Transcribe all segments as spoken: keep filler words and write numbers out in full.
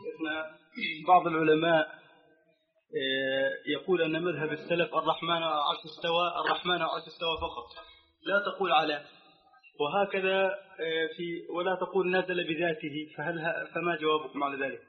إحنا بعض العلماء يقول أن مذهب السلف الرحمن على العرش استوى، الرحمن على العرش استوى فقط، لا تقول على، وهكذا في ولا تقول نزل بذاته، فهل فما جوابكم على ذلك؟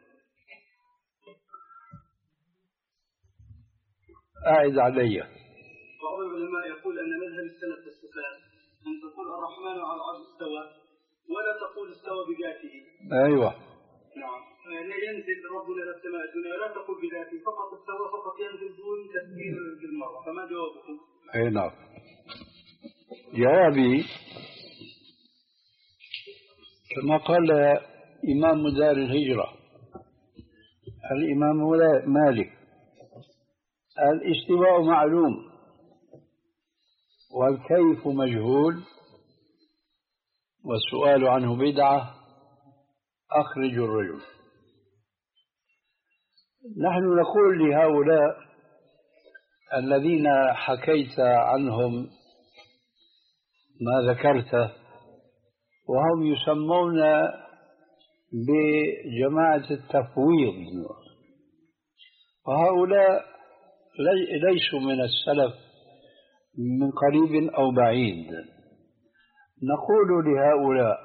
أعد علي. بعض العلماء يقول أن مذهب السلف في الصفات أن تقول الرحمن على العرش استوى ولا تقول استوى بذاته. أيوة. نعم، ينزل ربنا إلى السماء الدنيا، لا تقول بذاته، فقط استوى، فقط ينزل دون تفكير بالمرة، فما جوابكم؟ أي نعم. جوابي كما قال إمام دار الهجرة الإمام مالك: الاستواء معلوم والكيف مجهول والسؤال عنه بدعة، أخرج الرجل. نحن نقول لهؤلاء الذين حكيت عنهم ما ذكرته وهم يسمون بجماعة التفويض، وهؤلاء ليسوا من السلف من قريب أو بعيد. نقول لهؤلاء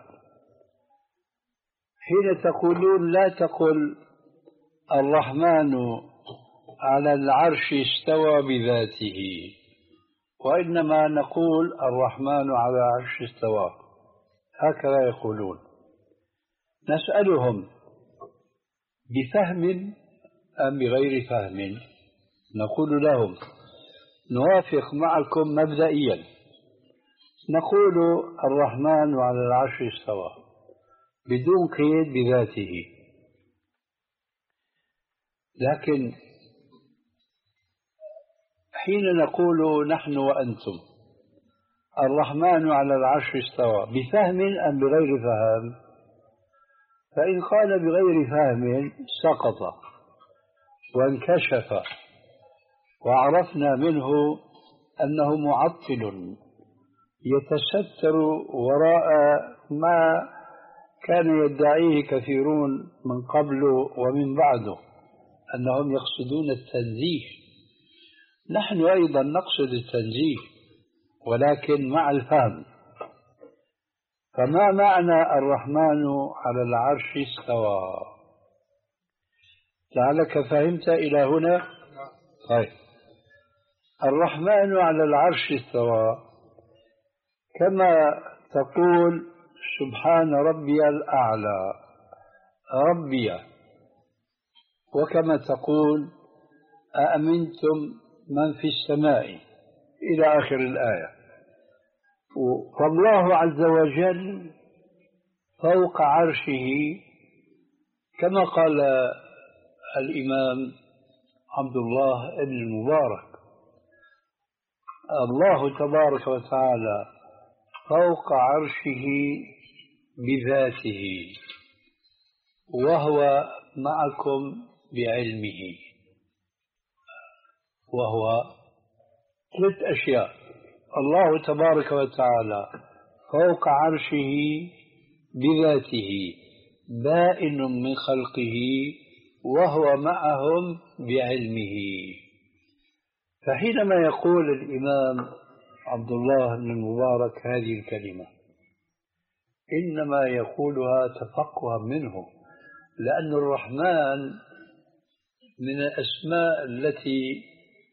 حين تقولون لا تقل الرحمن على العرش استوى بذاته، وإنما نقول الرحمن على العرش استوى، هكذا يقولون. نسألهم بفهم أم بغير فهم؟ نقول لهم نوافق معكم مبدئيا، نقول الرحمن على العرش استوى بدون قيد بذاته، لكن حين نقول نحن وأنتم الرحمن على العرش استوى بفهم أم بغير فهم، فإن قال بغير فهم سقط وانكشف وعرفنا منه أنه معطل يتستر وراء ما كان يدعيه كثيرون من قبل ومن بعده أنهم يقصدون التنزيه. نحن أيضا نقصد التنزيه ولكن مع الفهم. فما معنى الرحمن على العرش استوى؟ لعلك فهمت إلى هنا؟ طيب، الرحمن على العرش استوى كما تقول سبحان ربي الأعلى ربي، وكما تقول أأمنتم من في السماء إلى آخر الآية. فالله عز وجل فوق عرشه كما قال الإمام عبد الله بن المبارك: الله تبارك وتعالى فوق عرشه بذاته وهو معكم بعلمه. وهو ثلاث أشياء: الله تبارك وتعالى فوق عرشه بذاته بائن من خلقه وهو معهم بعلمه. فحينما يقول الإمام عبد الله بن المبارك هذه الكلمة إنما يقولها تفقها منه، لأن الرحمن من الأسماء التي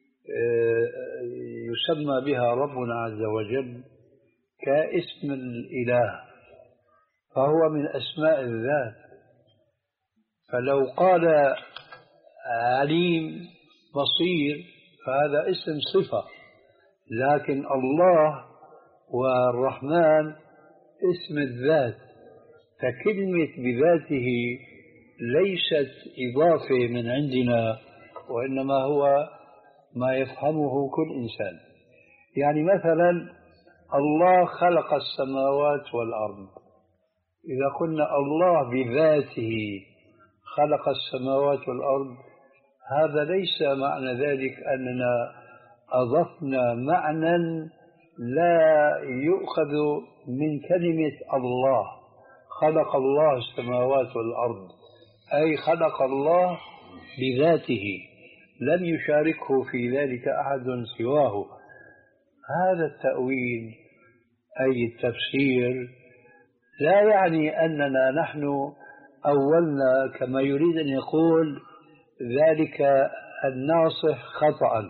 يسمى بها ربنا عز وجل كاسم الإله، فهو من أسماء الذات. فلو قال عليم بصير فهذا اسم صفة، لكن الله والرحمن اسم الذات، فكلمة بذاته ليست إضافة من عندنا، وإنما هو ما يفهمه كل إنسان. يعني مثلا الله خلق السماوات والأرض، إذا قلنا الله بذاته خلق السماوات والأرض، هذا ليس معنى ذلك أننا أضفنا معنى لا يؤخذ من كلمة الله. خلق الله السماوات والأرض، أي خلق الله بذاته لم يشاركه في ذلك أحد سواه. هذا التأويل أي التفسير لا يعني أننا نحن أولنا كما يريد أن يقول ذلك الناصح خطأ.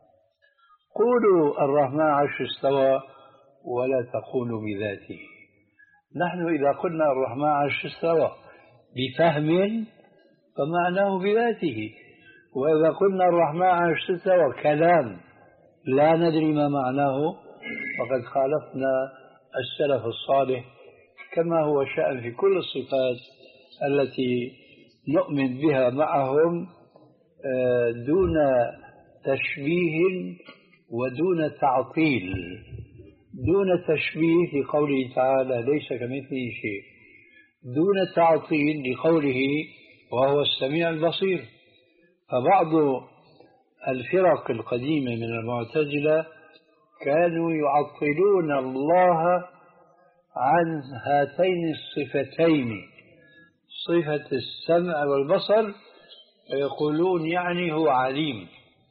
قولوا الرحمن عرش استوى ولا تقولوا بذاته. نحن إذا قلنا الرحمن عرش استوى بفهم فمعناه بذاته، وإذا قلنا الرحمن عرش استوى كلام لا ندري ما معناه فقد خالفنا السلف الصالح، كما هو شأن في كل الصفات التي نؤمن بها معهم دون تشبيه ودون تعطيل. دون تشبيه لقوله تعالى ليس كمثله شيء، دون تعطيل لقوله وهو السميع البصير. فبعض الفرق القديمة من المعتزلة كانوا يعطلون الله عن هاتين الصفتين، صفة السمع والبصر، ويقولون يعني هو عليم.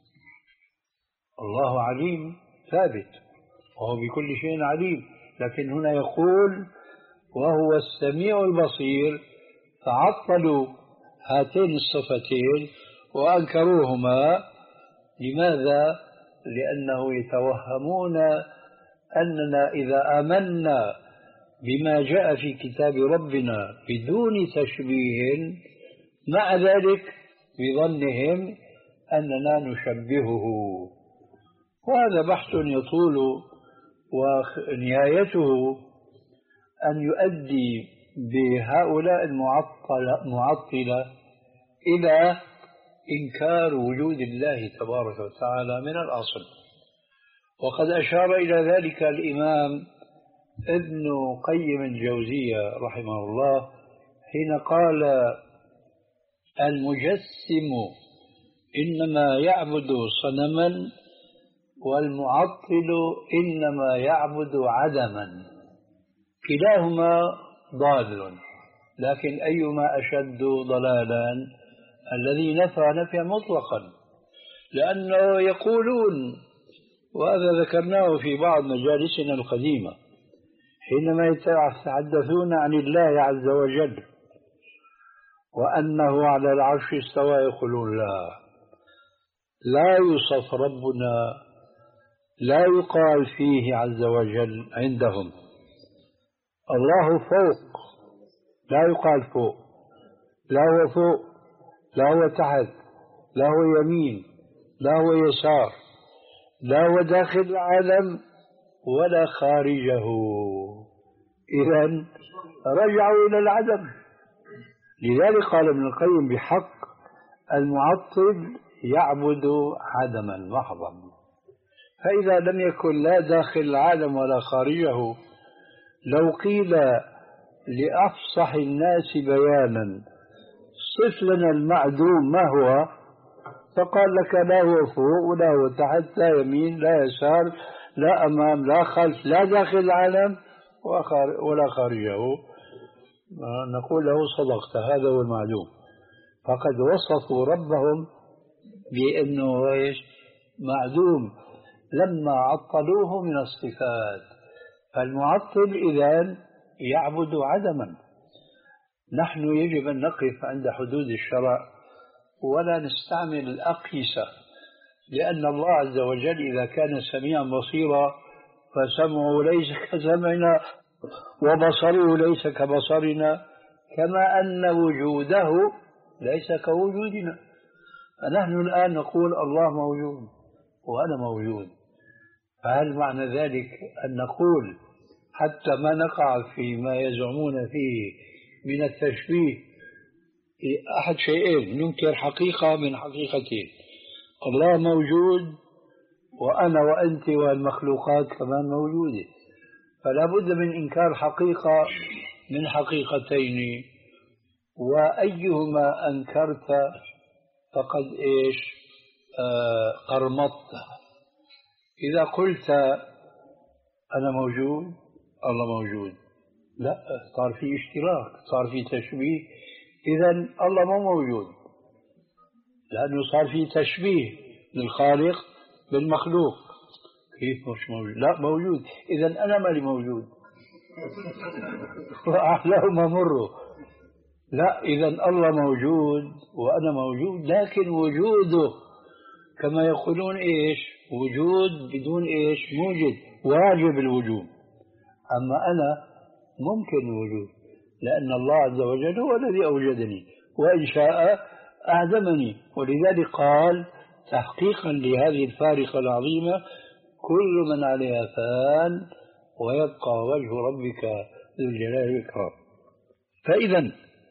الله عليم ثابت وهو بكل شيء عليم، لكن هنا يقول وهو السميع البصير، فعطلوا هاتين الصفتين وأنكروهما. لماذا؟ لأنه يتوهمون أننا إذا آمنا بما جاء في كتاب ربنا بدون تشبيه مع ذلك بظنهم أننا نشبهه. وهذا بحث يطول ونهايته أن يؤدي بهؤلاء المعطلة إلى إنكار وجود الله تبارك وتعالى من الأصل. وقد أشار إلى ذلك الإمام ابن قيم الجوزية رحمه الله حين قال المجسم إنما يعبد صنما والمعطل إنما يعبد عدما، كلاهما ضال، لكن أيما أشد ضلالا؟ الذي نفى نفيا مطلقا، لأنه يقولون، وهذا ذكرناه في بعض مجالسنا القديمة، حينما يتحدثون عن الله عز وجل وأنه على العرش استوى يقولون لا لا يوصف ربنا، لا يقال فيه عز وجل عندهم الله فوق، لا يقال فوق، لا هو فوق، لا هو تحت، لا هو يمين، لا هو يسار، لا هو داخل العالم ولا خارجه. إذن رجعوا إلى العدم. لذلك قال ابن القيم بحق المعطل يعبد عدما محضا. فإذا لم يكن لا داخل العالم ولا خارجه، لو قيل لأفصح الناس بيانا صف لنا المعدوم ما هو، فقال لك لا هو فوق ولا هو تحت، لا يمين لا يسار، لا أمام لا خلف، لا داخل العالم ولا خارجه، نقول له صدقت، هذا هو المعدوم. فقد وصفوا ربهم بأنه معدوم لما عطلوه من الصفات. فالمعطل إذن يعبد عدما. نحن يجب أن نقف عند حدود الشرع ولا نستعمل الأقيسة، لأن الله عز وجل إذا كان سميعا بصيرا فسمعه ليس كسمعنا وبصره ليس كبصرنا، كما أن وجوده ليس كوجودنا. فنحن الآن نقول الله موجود وأنا موجود، فهل معنى ذلك أن نقول حتى ما نقع فيما يزعمون فيه من التشبيه أحد شيئين، ننكر حقيقة من حقيقتين، الله موجود وأنا وأنت والمخلوقات كمان موجودة، فلا بد من إنكار حقيقة من حقيقتين، وأيهما أنكرت فقد إيش آه قرمطت. إذا قلت أنا موجود الله موجود، لا، صار في اشتراك، صار في تشبيه إذا الله مو موجود، لأنه صار في تشبيه للخالق بالمخلوق. كيف مش موجود؟ لا موجود. إذا أنا مالي موجود وأحلام مره. لا، إذا الله موجود وأنا موجود، لكن وجوده كما يقولون إيش؟ وجود بدون إيش؟ موجد، واجب الوجود. أما أنا ممكن الوجود، لأن الله عز وجل هو الذي أوجدني، وإن شاء أعدمني. ولذلك قال تحقيقا لهذه الفارقة العظيمة: كل من عليها فان ويبقى وجه ربك ذو الجلال والإكرام. فإذا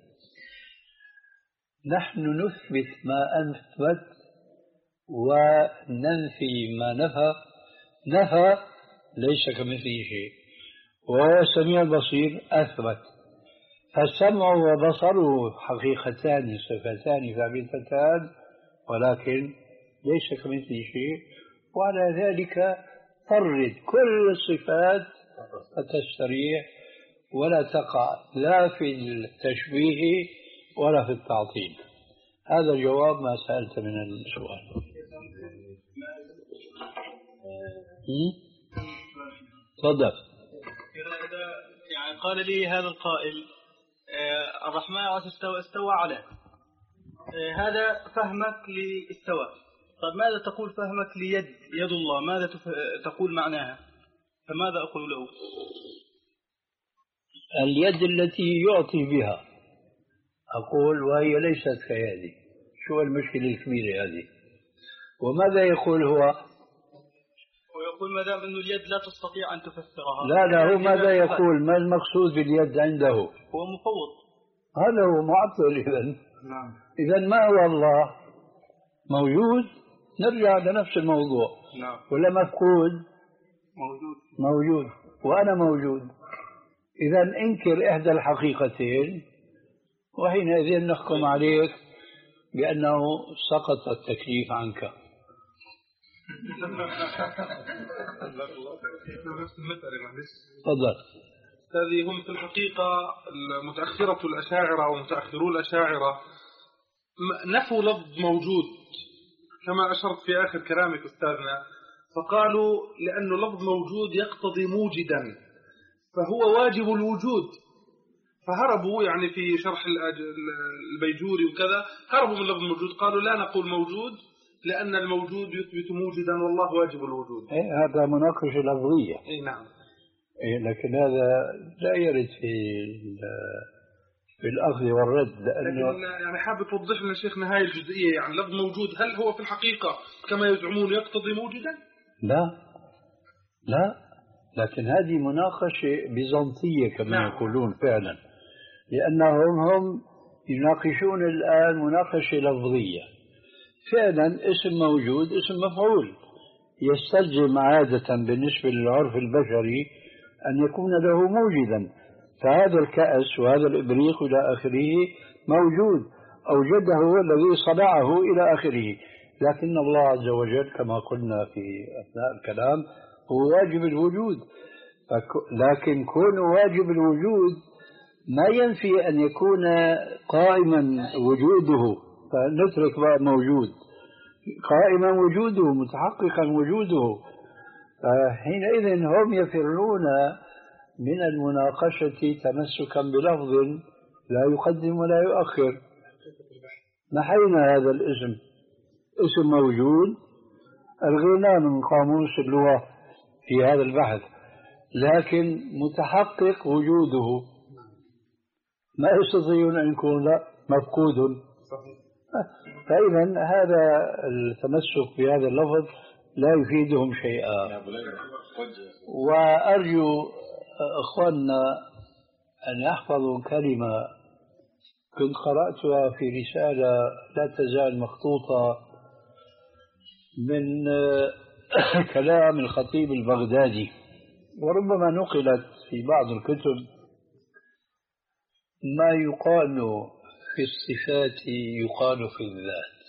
نحن نثبت ما أثبت وننفي ما نفى. نفى ليس كمثله شيء، وهو السميع البصير أثبت. فالسمع وبصره حقيقتان صفتان ثابتتان، ولكن ليس كمثله شيء. وعلى ذلك فرد كل الصفات التستريح ولا تقع لا في التشبيه ولا في التعطيل. هذا جواب ما سألت من السؤال. تفضل. يعني قال لي هذا القائل آه الرحمن على استوى استوى على آه هذا فهمك لاستوى. طيب ماذا تقول فهمك ليد يد الله؟ ماذا تقول معناها؟ فماذا أقول له؟ اليد التي يعطي بها أقول وهي ليست كيدي. شو المشكلة الكبيرة هذه؟ وماذا يقول هو؟ ويقول ما دام أنه اليد لا تستطيع أن تفسرها. لا لا، هو ماذا يقول؟ ما المقصود باليد عنده؟ هو مفوض. هذا هو معطل. إذن نعم. إذن ما هو الله؟ موجود؟ نرجع لنفس الموضوع. نعم. ولا مفقود؟ موجود. موجود، وأنا موجود. إذا انكر إحدى الحقيقتين وحينئذ نحكم عليك بأنه سقط التكليف عنك. تفضل. هذه هم في الحقيقة متأخرة الأشاعرة ومتأخرو الأشاعرة نفوا لفظ موجود كما أشرت في آخر كلامك أستاذنا، فقالوا لأنه لفظ موجود يقتضي موجدا فهو واجب الوجود، فهربوا يعني في شرح البيجوري وكذا هربوا من لفظ موجود، قالوا لا نقول موجود لأن الموجود يثبت موجدا والله واجب الوجود. إيه هذا مناقشة لفظية. إيه نعم. إيه لكن هذا لا يرد في في الأخذ والرد، لأنه لكن يعني حابب توضح لنا شيخنا هاي الجزئية، يعني لفظ موجود هل هو في الحقيقة كما يزعمون يقتضي موجدا؟ لا لا، لكن هذه مناقشة بيزنطية كما نعم. يقولون فعلا، لأنهم هم يناقشون الآن مناقشة لفظية. فعلا اسم موجود اسم مفعول يستلزم عادة بالنسبة للعرف البشري أن يكون له موجدا، فهذا الكأس وهذا الإبريق إلى آخره موجود، أوجده هو الذي صنعه إلى آخره. لكن الله عز وجل كما قلنا في أثناء الكلام هو واجب الوجود، لكن كون واجب الوجود ما ينفي أن يكون قائما وجوده، فنترك بقى موجود، قائما وجوده متحققا وجوده. فحينئذ هم يفرون من المناقشة تمسكا بلفظ لا يقدم ولا يؤخر. نحينا هذا الاسم، اسم موجود ألغيناه من قاموس اللغة في هذا البحث، لكن متحقق وجوده ما يستطيعون أن يكون لا مفقود. فإذا هذا التمسك بهذا اللفظ لا يفيدهم شيئا. وأرجو أخواننا أن يحفظوا كلمة كنت قرأتها في رسالة لا تزال مخطوطة من كلام الخطيب البغدادي، وربما نقلت في بعض الكتب. ما يقال في الصفات يقال في الذات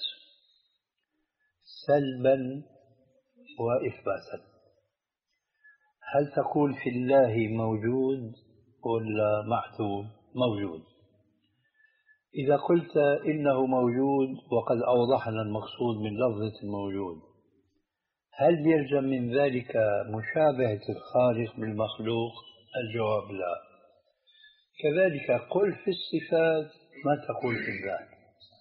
سلبا وإثباتا. هل تقول في الله موجود ولا معدوم؟ موجود. إذا قلت إنه موجود وقد أوضحنا المقصود من لفظة الموجود، هل يلزم من ذلك مشابهة الخالق بالمخلوق؟ الجواب لا. كذلك قل في الصفات ما تقول في الذات،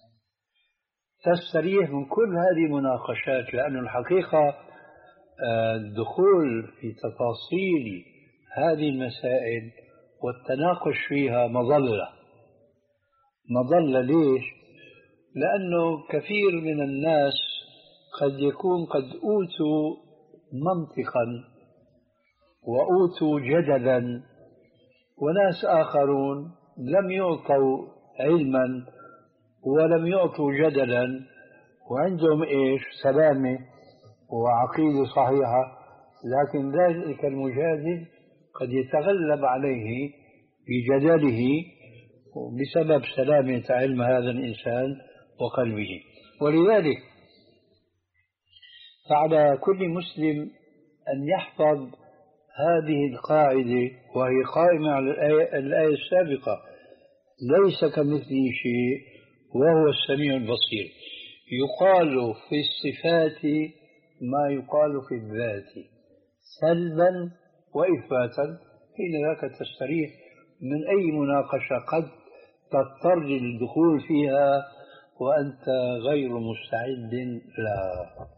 تستريح من كل هذه المناقشات، لأن الحقيقة الدخول في تفاصيل هذه المسائل والتناقش فيها مظلة. مظلة ليش؟ لأنه كثير من الناس قد يكون قد أوتوا منطقا وأوتوا جدلا، وناس آخرون لم يعطوا علما ولم يعطوا جدلا، وعندهم إيش؟ سلامة وعقيدة صحيحة، لكن ذلك المجادل قد يتغلب عليه بجدله بسبب سلامة علم هذا الإنسان وقلبه. ولذلك فعلى كل مسلم أن يحفظ هذه القاعدة، وهي قائمة على الآية, الآية السابقة: ليس كمثله شيء وهو السميع البصير. يقال في الصفات ما يقال في الذات سلبا وإثباتا، حين ذاك تستريح من أي مناقشة قد تضطر للدخول فيها وأنت غير مستعد لها.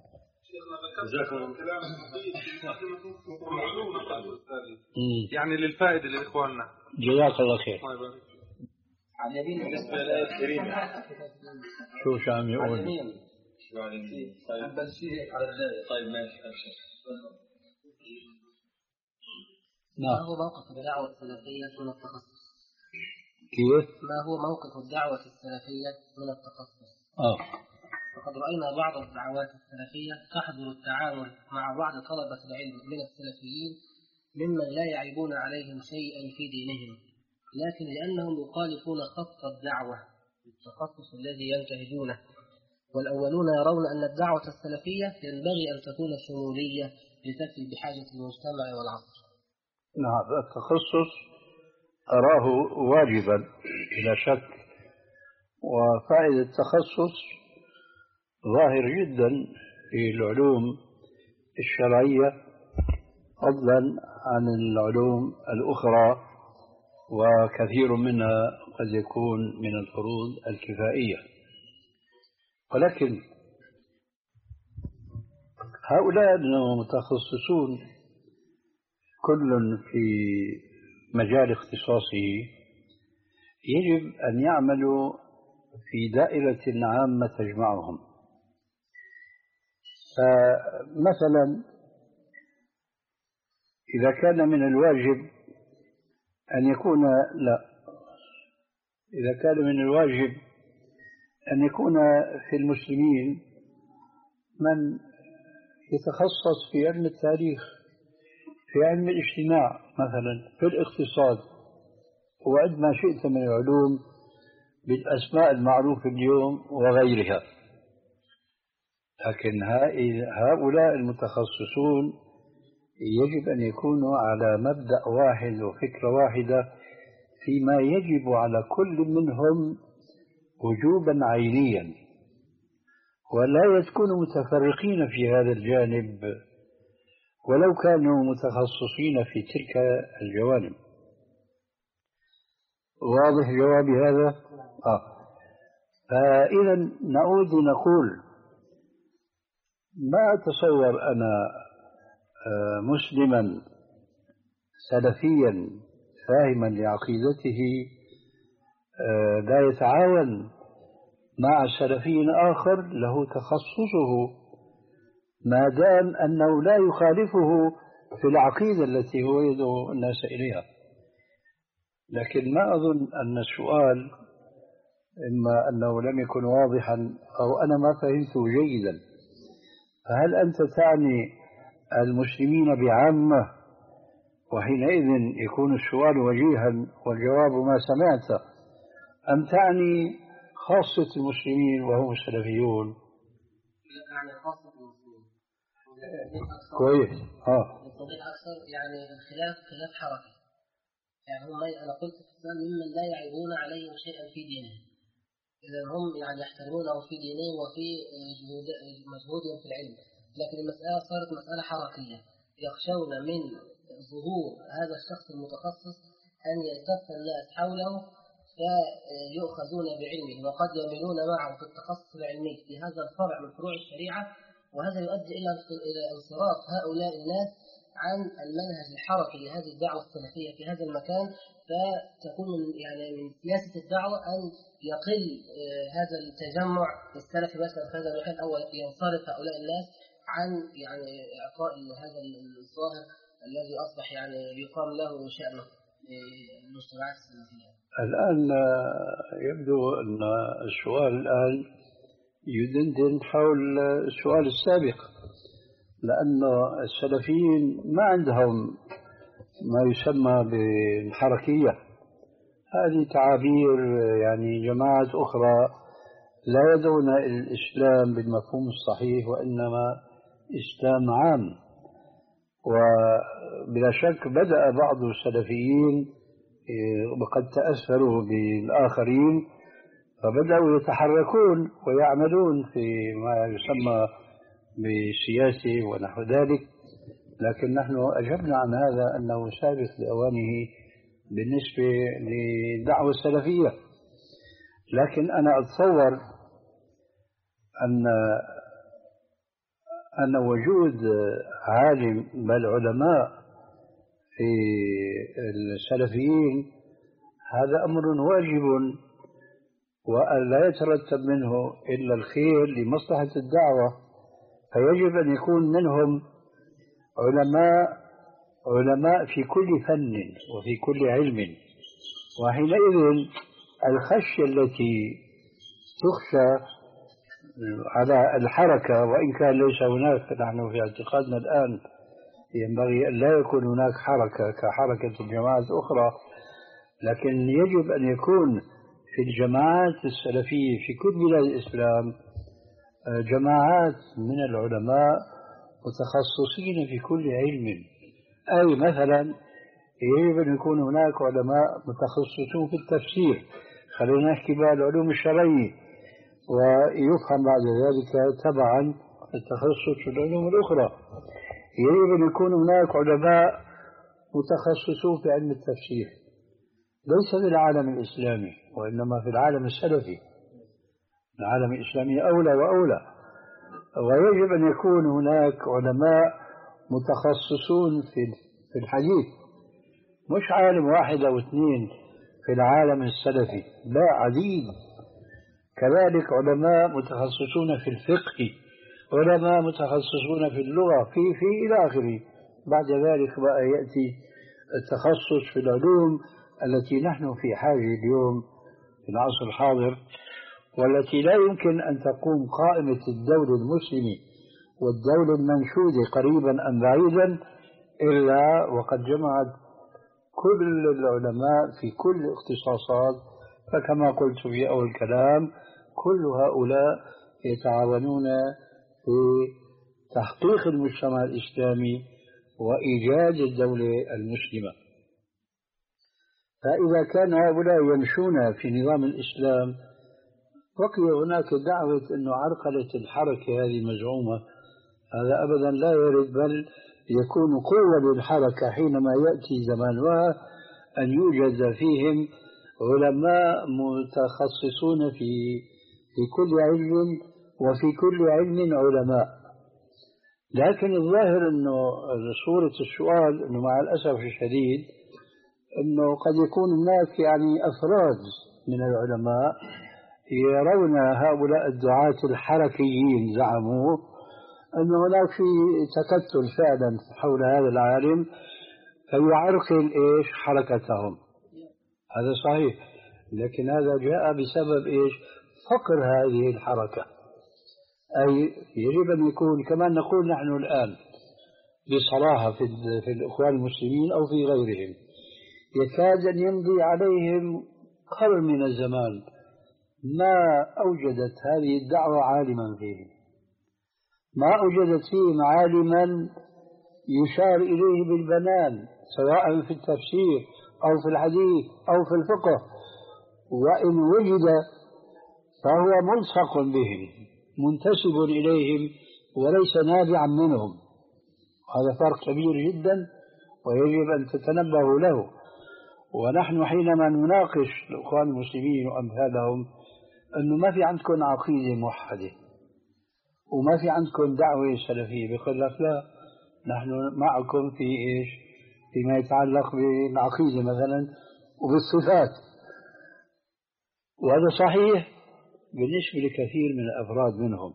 يعني للفائدة لإخواننا. جزاك الله خير. عن يمين بالنسبة للآية الكريمة شو شو عم يقول؟ عن يمين شو عن يمين؟ طيب بنشير على الآية. طيب ماشي. ما هو موقف الدعوة السلفية من التخصص؟ كيف؟ ما هو موقف الدعوة السلفية من التخصص؟ آه. وقد رأينا بعض الدعوات السلفية تحظر التعامل مع بعض طلبة العلم من السلفيين ممن لا يعيبون عليهم شيئا في دينهم، لكن لأنهم يخالفون خط الدعوة بالتخصص الذي ينتهجونه. والأولون يرون أن الدعوة السلفية ينبغي أن تكون شمولية لتفي بحاجة المجتمع والعصر. نعم، التخصص أراه واجبا بلا شك، وفائدة التخصص ظاهر جدا في العلوم الشرعية فضلا عن العلوم الأخرى، وكثير منها قد يكون من الفروض الكفائية. ولكن هؤلاء المتخصصون كل في مجال اختصاصه يجب أن يعملوا في دائرة عامة تجمعهم. فمثلا إذا كان من الواجب أن يكون لا إذا كان من الواجب أن يكون في المسلمين من يتخصص في علم التاريخ، في علم الاجتماع مثلا، في الاقتصاد، وعد ما شئت من العلوم بالأسماء المعروفة اليوم وغيرها. لكن هؤلاء المتخصصون يجب أن يكونوا على مبدأ واحد وفكرة واحدة فيما يجب على كل منهم وجوبا عينيا، ولا يكونوا متفرقين في هذا الجانب ولو كانوا متخصصين في تلك الجوانب. واضح جوابي هذا؟ آه. فإذا نعود نقول ما أتصور أنا مسلما سلفيا فاهما لعقيدته لا يتعاون مع سلفي آخر له تخصصه ما دام أنه لا يخالفه في العقيدة التي هو يدعو الناس إليها. لكن ما أظن أن السؤال إما أنه لم يكن واضحا أو أنا ما فهمته جيدا. فهل أنت تعني المسلمين بعامة، وحينئذ يكون السؤال وجيها والجواب ما سمعت، أم تعني خاصة المسلمين وهم السلفيون؟ يعني خاصة المسلمين. كويس. اه. التوضيح أكثر يعني الخلاف خلاف حركي. يعني هم أنا قلت ممن لا يعيبون عليهم شيئا في دينهم، إذا هم يعني يحترمونه في دينهم وفي مجهودهم في العلم، لكن المسألة صارت مسألة حركية، يخشون من ظهور هذا الشخص المتخصص أن يلتف الناس حوله فيؤخذون بعلمه، وقد يميلون معه في التخصص العلمي في هذا الفرع من فروع الشريعة، وهذا يؤدي إلى انصراف هؤلاء الناس عن المنهج الحركي لهذه الدعوة السلفية في هذا المكان، فتكون يعني من سياسة الدعوة أن يقل هذا التجمع السلفي مثلا في هذا المكان، أو ينصرف هؤلاء الناس عن يعني إعطاء هذا الظاهر الذي أصبح يعني يقام له شأنه المجتمعات السلفية. الآن يبدو أن السؤال الآن يدندن حول السؤال السابق، لأن السلفيين ما عندهم ما يسمى بالحركية. هذه تعابير يعني جماعات أخرى لا يدعون الإسلام بالمفهوم الصحيح، وإنما إسلام عام. وبلا شك بدأ بعض السلفيين وقد تأثروا بالآخرين فبدأوا يتحركون ويعملون في ما يسمى بالسياسة ونحو ذلك، لكن نحن أجبنا عن هذا أنه سابق لأوانه بالنسبة للدعوة السلفية. لكن أنا أتصور أن أن وجود عالم بل علماء في السلفيين هذا أمر واجب، وأن لا يترتب منه إلا الخير لمصلحة الدعوة، فيجب أن يكون منهم علماء علماء في كل فن وفي كل علم. وحينئذ الخشية التي تخشى على الحركة، وإن كان ليس هناك، نحن في اعتقادنا الآن ينبغي أن لا يكون هناك حركة كحركة الجماعات الأخرى، لكن يجب أن يكون في الجماعات السلفية في كل بلاد الإسلام جماعات من العلماء متخصصين في كل علم. أي مثلا يجب أن يكون هناك علماء متخصصون في التفسير، خلينا نحكي بقى العلوم الشرعية، ويفهم بعد ذلك تبعا التخصص في العلوم الأخرى. يجب أن يكون هناك علماء متخصصون في علم التفسير، ليس في العالم الإسلامي وإنما في العالم السلفي. العالم الإسلامي أولى وأولى. ويجب أن يكون هناك علماء متخصصون في الحديث، مش عالم واحد أو اثنين في العالم السلفي، لا، عديد. كذلك علماء متخصصون في الفقه، علماء متخصصون في اللغة، في في إلى آخره. بعد ذلك بقى يأتي التخصص في العلوم التي نحن في حاجة اليوم في العصر الحاضر، والتي لا يمكن أن تقوم قائمة الدولة المسلمة والدولة المنشودة قريبا أم بعيدا إلا وقد جمعت كل العلماء في كل الاختصاصات. فكما قلت في أول الكلام، كل هؤلاء يتعاونون في تحقيق المجتمع الإسلامي وإيجاد الدولة المسلمة. فإذا كان هؤلاء يمشون في نظام الإسلام، بقي هناك دعوة أنه عرقلة الحركة هذه مزعومة، هذا أبدا لا يرد، بل يكون قوة للحركة حينما يأتي زمانها أن يوجد فيهم علماء متخصصون في في كل علم، وفي كل علم علماء. لكن الظاهر أنه صورة السؤال أنه مع الأسف الشديد أنه قد يكون هناك يعني أفراد من العلماء يرون هؤلاء الدعاة الحركيين زعموا أن هناك في تكتل فعلا حول هذا العالم فيعرقل إيش حركتهم. هذا صحيح، لكن هذا جاء بسبب إيش؟ فقر هذه الحركة. أي يجب أن يكون كما نقول نحن الآن بصراحة في, في الإخوان المسلمين أو في غيرهم، يكاد أن يمضي عليهم قرن من الزمان ما أوجدت هذه الدعوة عالما فيه، ما أوجدت فيهم عالما يشار إليه بالبنان سواء في التفسير أو في الحديث أو في الفقه. وإن وجد فهو ملصق بهم منتسب إليهم وليس نابعا منهم. هذا فرق كبير جدا ويجب أن تتنبهوا له. ونحن حينما نناقش الإخوان المسلمين وأمثالهم أنه ما في عندكم عقيدة موحدة وما في عندكم دعوة سلفية، بيقول لك لا، نحن معكم في إيش؟ فيما يتعلق بالعقيدة مثلا وبالصفات. وهذا صحيح بالنسبة لكثير من الأفراد منهم،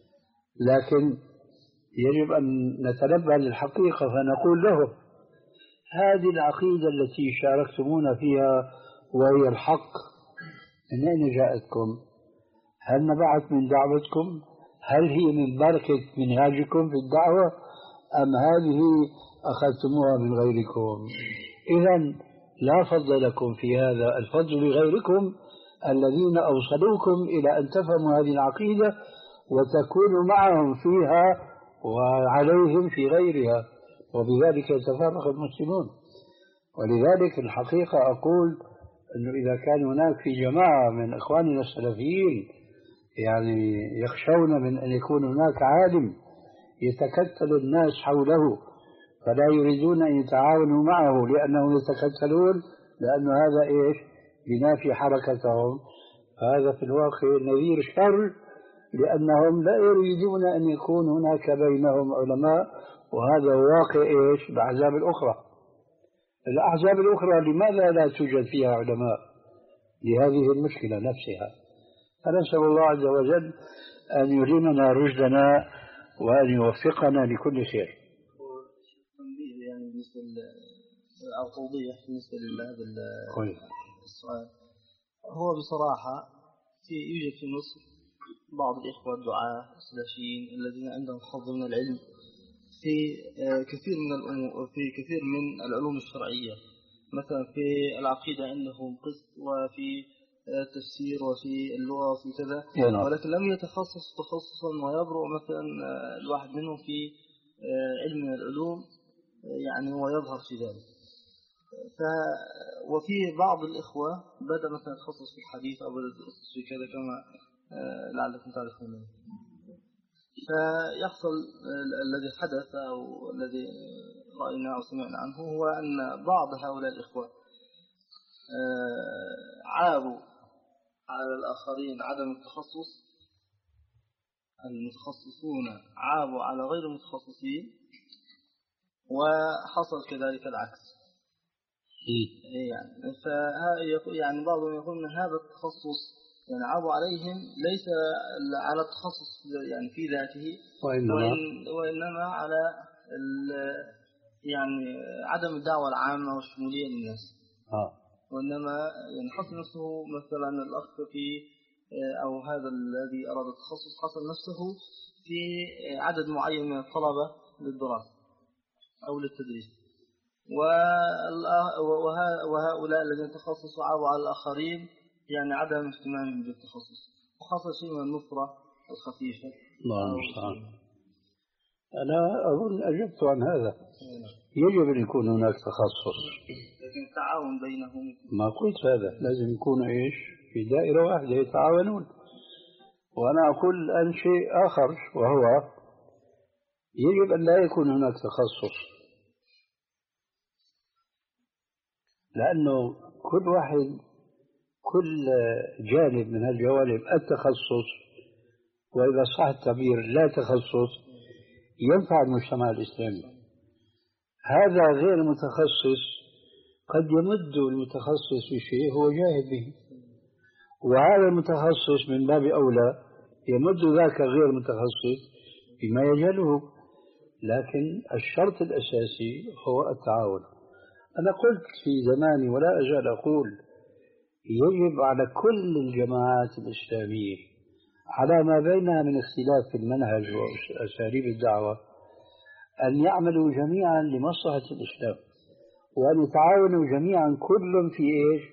لكن يجب أن نتنبه للحقيقة فنقول لهم هذه العقيدة التي شاركتمونا فيها وهي الحق من أين جاءتكم؟ هل نبعت من دعوتكم؟ هل هي من بركة منهاجكم في الدعوة أم هذه أخذتموها من غيركم؟ إذن لا فضل لكم في هذا، الفضل لغيركم الذين أوصلوكم إلى أن تفهموا هذه العقيدة وتكونوا معهم فيها وعليهم في غيرها، وبذلك يتفرق المسلمون. ولذلك الحقيقة أقول أنه إذا كان هناك في جماعة من إخواننا السلفيين يعني يخشون من أن يكون هناك عالم يتكتل الناس حوله فلا يريدون أن يتعاونوا معه لأنهم يتكتلون لأن هذا إيش ينافي حركتهم، فهذا في الواقع نذير شر، لأنهم لا يريدون أن يكون هناك بينهم علماء، وهذا واقع إيش الأحزاب الأخرى. الأحزاب الأخرى لماذا لا توجد فيها علماء؟ لهذه المشكلة نفسها. فنسأل الله عز وجل أن يلهمنا رشدنا وأن يوفقنا لكل خير. يعني بالنسبة أو توضيح بالنسبة لهذا السؤال، هو بصراحة في يوجد في مصر بعض الإخوة الدعاة السلفيين الذين عندهم حظ من العلم في كثير من الأمور، في كثير من العلوم الشرعية، مثلا في العقيدة عندهم قسط وفي التفسير وفي اللغة وفي كذا، ولكن لم يتخصص تخصصا ويبرع مثلا الواحد منهم في علم من العلوم يعني هو يظهر في ذلك. ف وفي بعض الإخوة بدأ مثلا يتخصص في الحديث أو بدأ يتخصص في كذا كما لعلكم تعرفون. فيحصل الذي حدث أو الذي رأينا أو سمعنا عنه هو أن بعض هؤلاء الإخوة عابوا على الآخرين عدم التخصص، المتخصصون عابوا على غير المتخصصين، وحصل كذلك العكس. يعني يعني بعضهم يقول أن هذا التخصص يعني عابوا عليهم ليس على التخصص يعني في ذاته، وإنما, وإن وإنما على يعني عدم الدعوة العامة والشمولية للناس. آه. وإنما يعني حصل نفسه مثلا الأخ في أو هذا الذي أراد التخصص حصل نفسه في عدد معين من الطلبة للدراسة أو للتدريس، وهؤلاء الذين تخصصوا عابوا على الآخرين يعني عدم اهتمام بالتخصص، وحصل شيء من النفرة الخفيفة. الله المستعان. أنا أظن أجبت عن هذا. يجب أن يكون هناك تخصص، لكن التعاون بينهم ما قلت هذا لازم يكون إيش في دائرة واحدة يتعاونون. وأنا أقول الآن شيء آخر، وهو يجب أن لا يكون هناك تخصص، لأنه كل واحد كل جانب من هالجوانب التخصص، وإذا صح التعبير لا تخصص، ينفع المجتمع الإسلامي. هذا غير المتخصص قد يمد المتخصص بشيء هو جاهل به، وهذا المتخصص من باب أولى يمد ذاك غير متخصص بما يجهله. لكن الشرط الأساسي هو التعاون. أنا قلت في زماني ولا أزال أقول يجب على كل الجماعات الإسلامية على ما بينها من اختلاف في المنهج وأساليب الدعوة أن يعملوا جميعا لمصلحة الإسلام، وأن يتعاونوا جميعا كل في إيش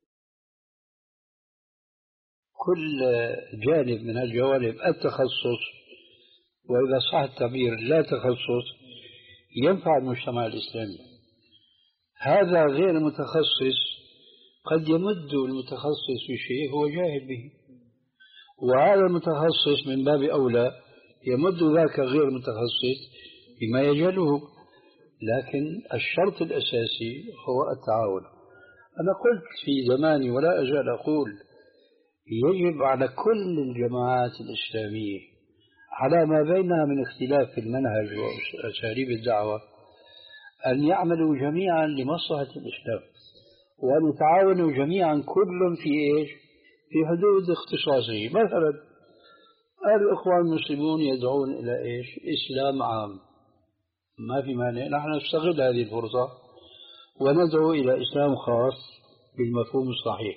كل جانب من الجوانب التخصص، وإذا صح التعبير لا تخصص، ينفع المجتمع الإسلامي. هذا غير المتخصص قد يمد المتخصص بشيء هو جاهل به، وهذا المتخصص من باب أولى يمد ذاك غير متخصص بما يجهله. لكن الشرط الأساسي هو التعاون. أنا قلت في زماني ولا أزال أقول يجب على كل الجماعات الإسلامية على ما بينها من اختلاف في المنهج وأساليب الدعوة أن يعملوا جميعا لمصلحة الإسلام، وأن يتعاونوا جميعا كل في إيش؟ في حدود اختصاصه. مثلا الإخوان المسلمون يدعون إلى إيش؟ إسلام عام، ما في مانع نحن نستغل هذه الفرصة وندعو إلى إسلام خاص بالمفهوم الصحيح.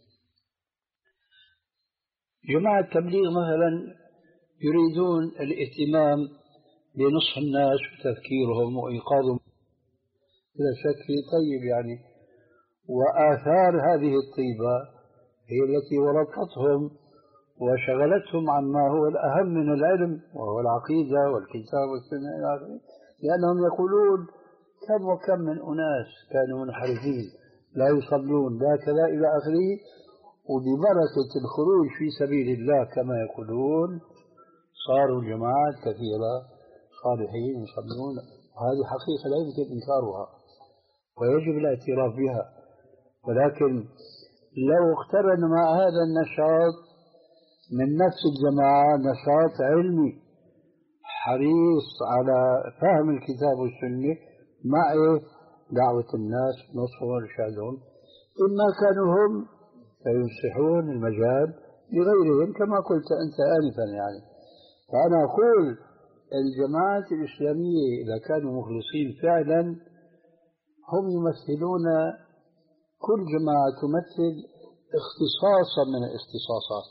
جماعة التبليغ مثلا يريدون الاهتمام بنصح الناس وتذكيرهم وإيقاظهم إلى شكل طيب يعني، وآثار هذه الطيبة هي التي ورطتهم وشغلتهم عما هو الأهم من العلم وهو العقيدة والكتاب والسنة إلى آخره، لأنهم يقولون كم وكم من أناس كانوا منحرفين لا يصلون لا كذا إلى آخره، وببركة الخروج في سبيل الله كما يقولون صاروا جماعات كثيرة صالحين يصلون. وهذه حقيقة لا يمكن إنكارها ويجب الاعتراف بها. ولكن لو اقترن مع هذا النشاط من نفس الجماعة نشاط علمي حريص على فهم الكتاب والسنة مع دعوة الناس نصحهم وإرشادهم، إما كانوا هم فيمسحون المجال لغيرهم كما قلت أنت آنفا يعني. فأنا أقول الجماعات الإسلامية إذا كانوا مخلصين فعلا هم يمثلون، كل جماعة تمثل اختصاصا من الاختصاصات.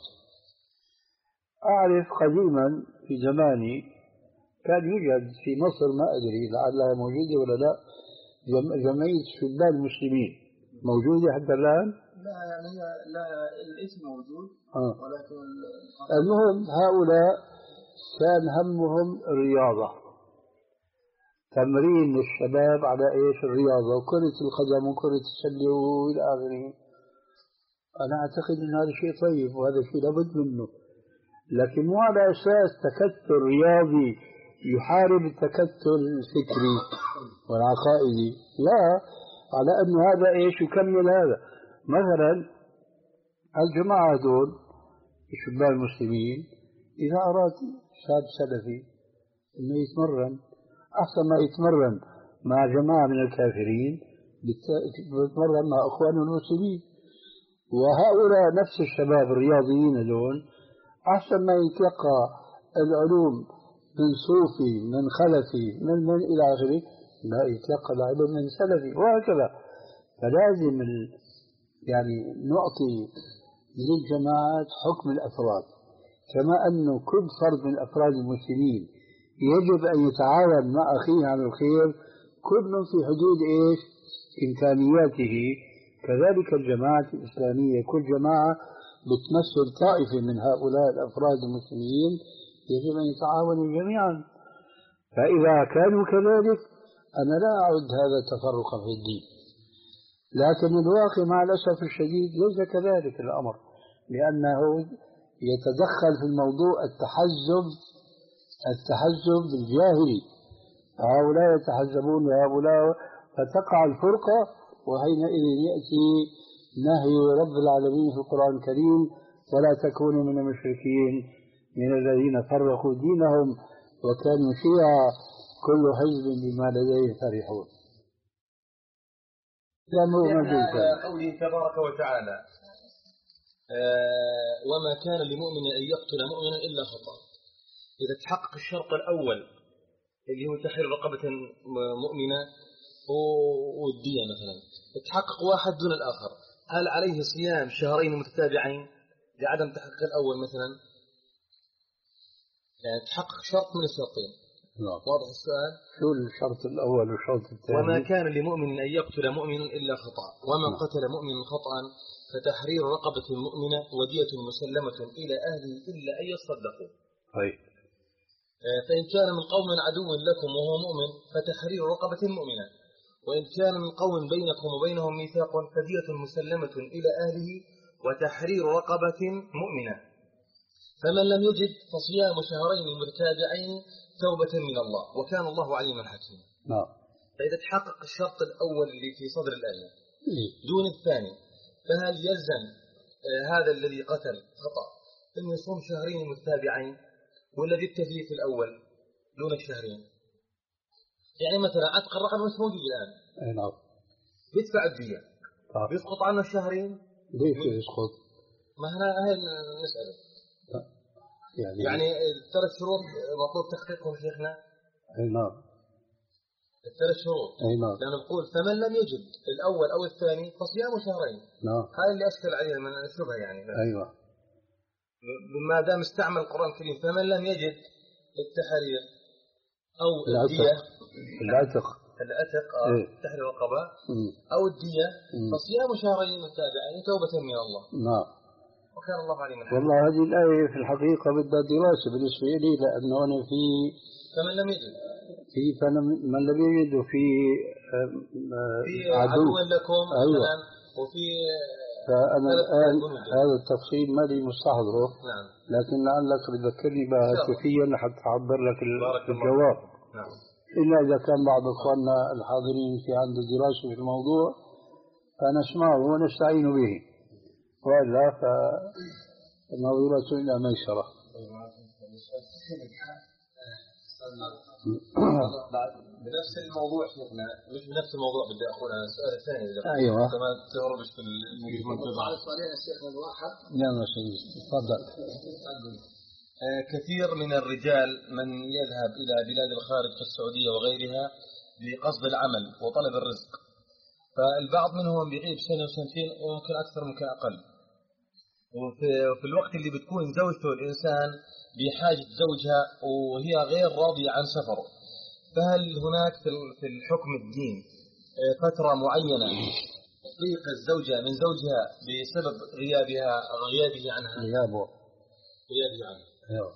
أعرف قديما في زماني كان يوجد في مصر، ما أدري لعلها موجودة ولا لا، جمعية شبان المسلمين موجودة حتى الآن؟ لا يعني لا الاسم موجود آه. ولكن المهم هؤلاء كان همهم الرياضة، تمرين الشباب على ايش؟ الرياضة وكرة القدم وكرة السلة والى اخره. انا اعتقد ان هذا شيء طيب وهذا شيء لابد منه، لكن مو على اساس تكتل رياضي يحارب التكتل الفكري والعقائدي، لا، على أن هذا إيش يكمل هذا. مثلا الجماعة دول الشباب المسلمين إذا أراد شاب سلفي أنه يتمرن أحسن ما يتمرن مع جماعة من الكافرين يتمرن مع أخوانه المسلمين. وهؤلاء نفس الشباب الرياضيين دول أحسن ما يتلقى العلوم من صوفي من خلفي من من إلى آخره، لا يتلقى العلوم من سلفي وهكذا. فلازم يعني نعطي للجماعات حكم الأفراد، كما أنه كل فرد من أفراد المسلمين يجب أن يتعاون مع أخيه على الخير كل في حدود إيش إمكانياته. كذلك الجماعة الإسلامية كل جماعة بتمثل طائفة من هؤلاء الأفراد المسلمين يجب أن يتعاونوا جميعا. فإذا كانوا كذلك أنا لا أعد هذا تفرقا في الدين، لكن الواقع مع الأسف الشديد ليس كذلك الأمر، لأنه يتدخل في الموضوع التحزب التحزب الجاهلي، هؤلاء يتحزبون وهؤلاء فتقع الفرقة. وحينئذ يأتي نهي رب العالمين في القرآن الكريم ولا تكونوا من المشركين من الذين فرقوا دينهم وكانوا شيعا كل حزب بما لديه فرحون. قوله تبارك وتعالى آه وما كان لمؤمن أن يقتل مؤمنا إلا خطأ. إذا تحقق الشرط الأول اللي هو تحرير رقبة مؤمنة والدية مثلا، تحقق واحد دون الآخر، هل عليه صيام شهرين متتابعين لعدم تحقق الأول مثلا؟ يعني تحقق شرط من الشرطين. نعم. واضح السؤال؟ شو الشرط الأول والشرط الثاني؟ وما كان لمؤمن أن يقتل مؤمنا إلا خطأ، ومن نعم. قتل مؤمنا خطأ فتحرير رقبة مؤمنة ودية مسلمة إلى أهله إلا أن يصدقوا. طيب. فإن كان من قوم عدو لكم وهو مؤمن فتحرير رقبة مؤمنة، وإن كان من قوم بينكم وبينهم ميثاق فدية مسلمة إلى أهله وتحرير رقبة مؤمنة. فمن لم يجد فصيام شهرين متتابعين توبة من الله وكان الله عليما حكيما. نعم. فإذا تحقق الشرط الأول اللي في صدر الآية دون الثاني، فهل يلزم آه هذا الذي قتل خطأ أن يصوم شهرين متتابعين ولا يكتفي في الأول دون الشهرين؟ يعني مثلا عتق الرقبة مش موجود الآن. نعم. بيدفع الدية. طيب. بيسقط عنه الشهرين. ليش يسقط؟ ما هنا هاي نسأله. يعني يعني الثلاث شروط مطلوب تحقيقهم شيخنا. اي نعم. الثلاث شروط. اي نعم. لأن نقول فمن لم يجد الأول أو الثاني فصيام شهرين. نعم. هاي اللي أشكل علينا من الشبهة يعني. أيوة. ما دام استعمل القرآن الكريم فمن لم يجد التحرير أو الدية العتق العتق إيه؟ تحرير الرقبة أو الدية فصيام شهرين متتابعين توبة من الله. نعم. وكان الله علينا. والله هذه الآية في الحقيقة بدها دراسة بالنسبة لي، لأنه أنا في فمن لم يجد في فمن لم يجد وفي في عدو لكم. أيوة. وفي فأنا الآن هذا التفصيل ما لي مستحضره. نعم. لكن لعلك تذكرني بها هاتفيا حتى أعبر لك الجواب. نعم. إلا إذا كان بعض إخواننا الحاضرين في عنده دراسة في الموضوع فنسمعه ونستعين به، وإلا فالنظرة إلى ميسرة. بنفس الموضوع شيخنا، مش بنفس الموضوع، بدي أقول أنا السؤال الثاني. أيوة. كما تهربش في المنتظر. سؤالين يا شيخنا الواحد. يلا سيدي تفضل. كثير من الرجال من يذهب إلى بلاد الخارج كالسعودية وغيرها بقصد العمل وطلب الرزق، فالبعض منهم بيغيب سنة وسنتين وممكن أكثر ممكن أقل، وفي الوقت اللي بتكون زوجته الإنسان بحاجة زوجها وهي غير راضية عن سفره، فهل هناك في الحكم الدين فترة معينة تضيق الزوجة من زوجها بسبب غيابها غيابه عنها؟ غيابه غيابه عنها. أيوة.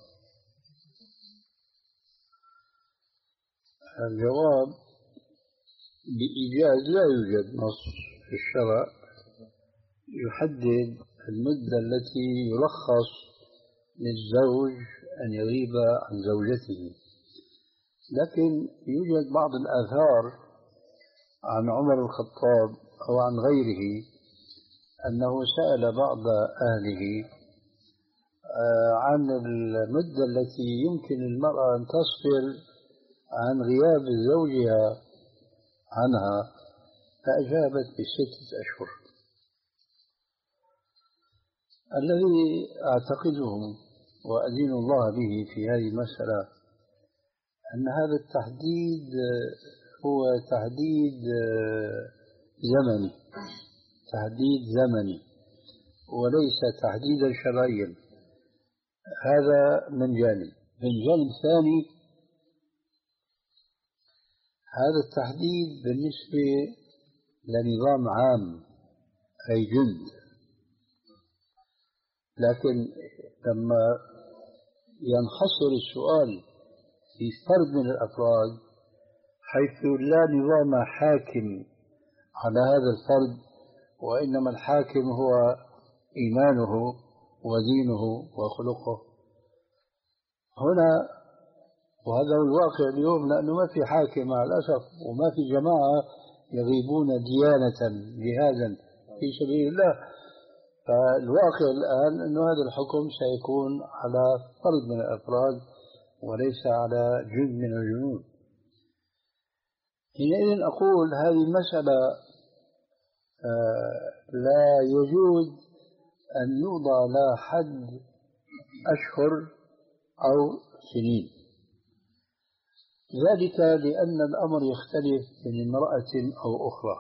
الجواب بإيجاز لا يوجد نص في الشرع يحدد المدة التي يرخص للزوج أن يغيب عن زوجته، لكن يوجد بعض الآثار عن عمر الخطاب أو عن غيره أنه سأل بعض أهله عن المدة التي يمكن المرأة أن تصبر عن غياب زوجها عنها، فأجابت بستة أشهر. الذي أعتقده وأدين الله به في هذه المسألة أن هذا التحديد هو تحديد زمني، تحديد زمني وليس تحديدا شرعيا. هذا من جانب. من جانب ثاني، هذا التحديد بالنسبة لنظام عام أي جند، لكن لما ينحصر السؤال في فرد من الأفراد حيث لا نظام حاكم على هذا الفرد وإنما الحاكم هو إيمانه ودينه وخلقه، هنا وهذا هو الواقع اليوم، لأنه ما في حاكم مع الأسف وما في جماعة يغيبون ديانة جهادا في سبيل الله، فالواقع الآن أن هذا الحكم سيكون على فرد من الأفراد وليس على جزء من الجنود. حينئذ أقول هذه المسألة لا يجوز أن يوضع لها حد أشهر أو سنين، ذلك لأن الأمر يختلف من امرأة أو أخرى.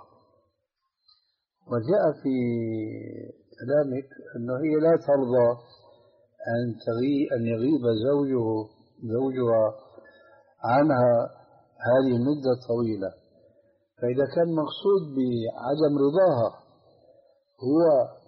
وجاء في كلامك أنه هي لا ترضى أن تغيب أن يغيب زوجه زوجها عنها هذه المدة الطويلة، فإذا كان مقصود بعدم رضاها هو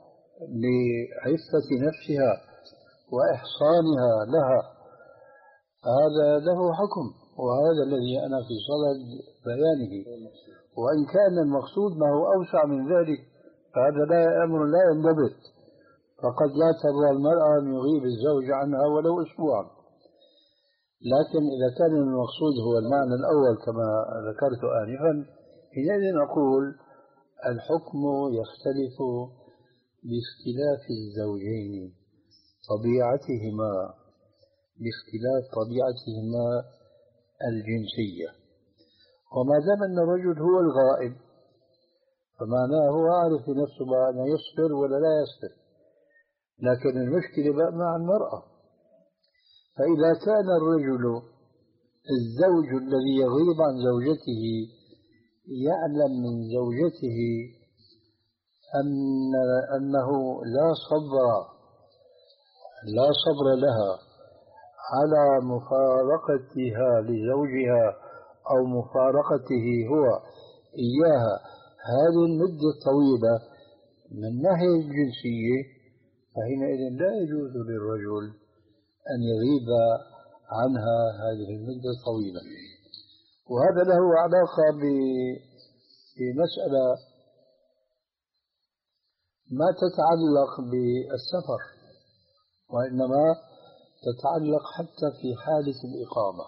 بعفة نفسها وإحصانها لها هذا له حكم، وهذا الذي أنا في صدد بيانه. وإن كان المقصود ما هو أوسع من ذلك فهذا لا أمر لا ينضبط. فقد لا ترضى المرأة أن يغيب الزوج عنها ولو أسبوعا. لكن إذا كان المقصود هو المعنى الأول كما ذكرت آنفا، حينئذ نقول الحكم يختلف باختلاف الزوجين، طبيعتهما، باختلاف طبيعتهما الجنسية. وما دام أن الرجل هو الغائب فمعناه هو عارف في نفسه بقى أنه يصبر ولا لا يصبر، لكن المشكلة بقى مع المرأة. فإذا كان الرجل الزوج الذي يغيب عن زوجته يعلم من زوجته أن أنه لا صبر لا صبر لها على مفارقتها لزوجها أو مفارقته هو إياها هذه المدة الطويلة من ناحية الجنسية، فحينئذ لا يجوز للرجل أن يغيب عنها هذه المدة الطويلة. وهذا له علاقة بمسألة ما تتعلق بالسفر، وإنما تتعلق حتى في حالة الإقامة،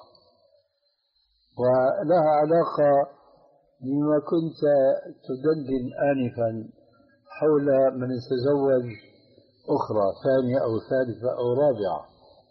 ولها علاقة بما كنت تدندن آنفا حول من يتزوج أخرى ثانية أو ثالثة أو رابعة.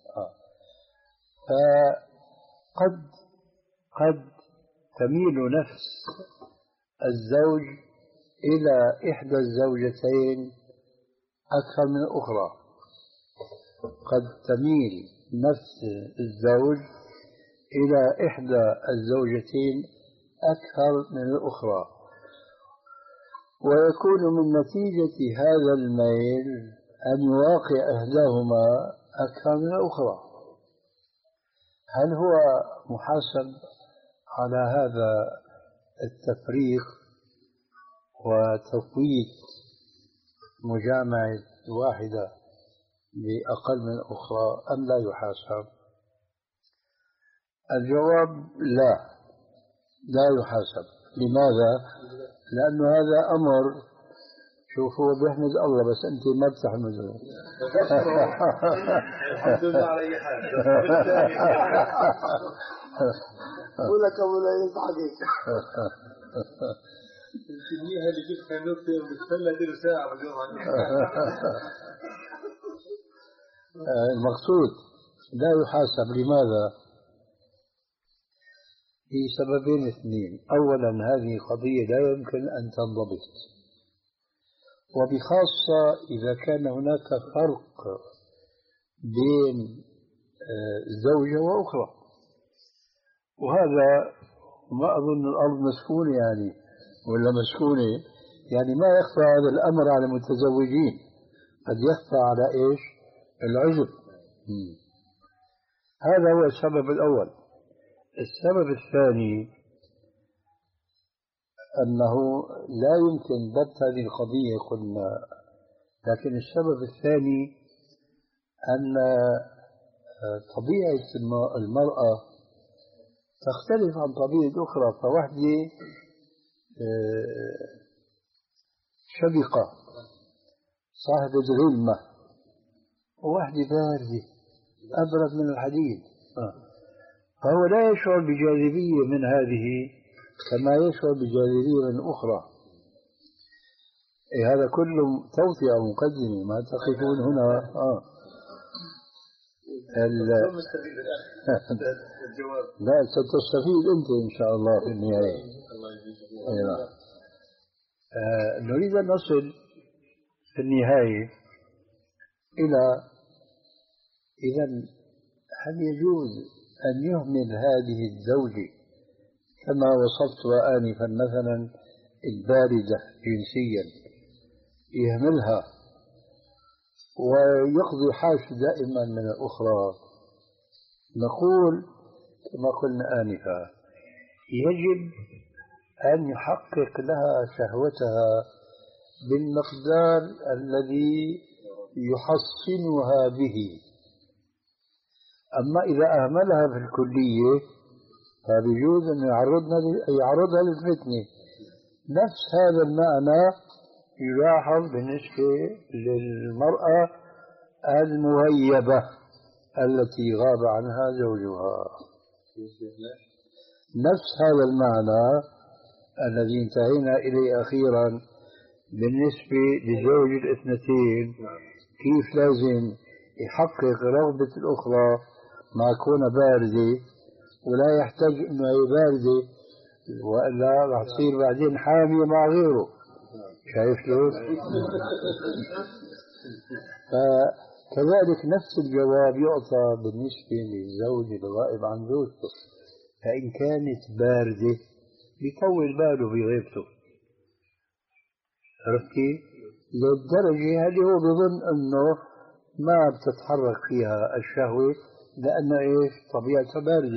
فقد قد تميل نفس الزوج إلى إحدى الزوجتين أكثر من الأخرى، قد تميل نفس الزوج إلى إحدى الزوجتين أكثر من الأخرى، ويكون من نتيجة هذا الميل أن يواقع إحداهما أكثر من الأخرى. هل هو محاسب على هذا التفريق وتفويت مجامعة واحدة بأقل من الأخرى أم لا يحاسب؟ الجواب لا، لا يحاسب. لماذا؟ لأنه هذا أمر، شوفوا بيحمد الله بس أنت ما بتحمده. الحمد لله على أي حال. ولك ولا يضحك. الكمية اللي جبتها نصي بتفلت له ساعة المقصود لا يحاسب. لماذا؟ في سببين اثنين. أولا هذه قضية لا يمكن أن تنضبط، وبخاصة إذا كان هناك فرق بين زوجة وأخرى، وهذا ما أظن الأرض مسكونة يعني ولا مسكونة يعني ما يخفى هذا الأمر على المتزوجين، قد يخفى على إيش؟ العجب. هذا هو السبب الأول. السبب الثاني أنه لا يمكن ضبط هذه القضية قلنا، لكن السبب الثاني أن طبيعة المرأة تختلف عن طبيعة أخرى، فوحدة شبقة صاحبة غلمة وواحدة باردة أبرد من الحديد، فهو لا يشعر بجاذبية من هذه كما يشعر بجاذبية من أخرى. إيه هذا كله توطئة مقدمة، ما تقفون هنا. آه. لا ستستفيد أنت إن شاء الله في النهاية. آه. نريد أن نصل في النهاية إلى إذن هل يجوز أن يهمل هذه الزوجة كما وصفت آنفا مثلا الباردة جنسيا، يهملها ويقضي حاجة دائما من الأخرى؟ نقول كما قلنا آنفا يجب أن يحقق لها شهوتها بالمقدار الذي يحصنها به. أما إذا أهملها في الكلية فبيجوز أن يعرضها للفتنة. نفس هذا المعنى يلاحظ بالنسبة للمرأة المغيبة التي غاب عنها زوجها. نفس هذا المعنى الذي انتهينا إليه أخيرا بالنسبة لزوج الاثنتين، كيف لازم يحقق رغبة الأخرى مع كونها باردة، ولا يحتاج إنه هي باردة وإلا راح تصير بعدين حامية مع غيره. شايف شلون؟ فكذلك نفس الجواب يعطى بالنسبة للزوج الغائب عن زوجته، فإن كانت باردة بيطول باله بغيبته. عرفتي؟ للدرجة هذه هو بظن أنه ما بتتحرك فيها الشهوة لأنه إيش طبيعتها باردة.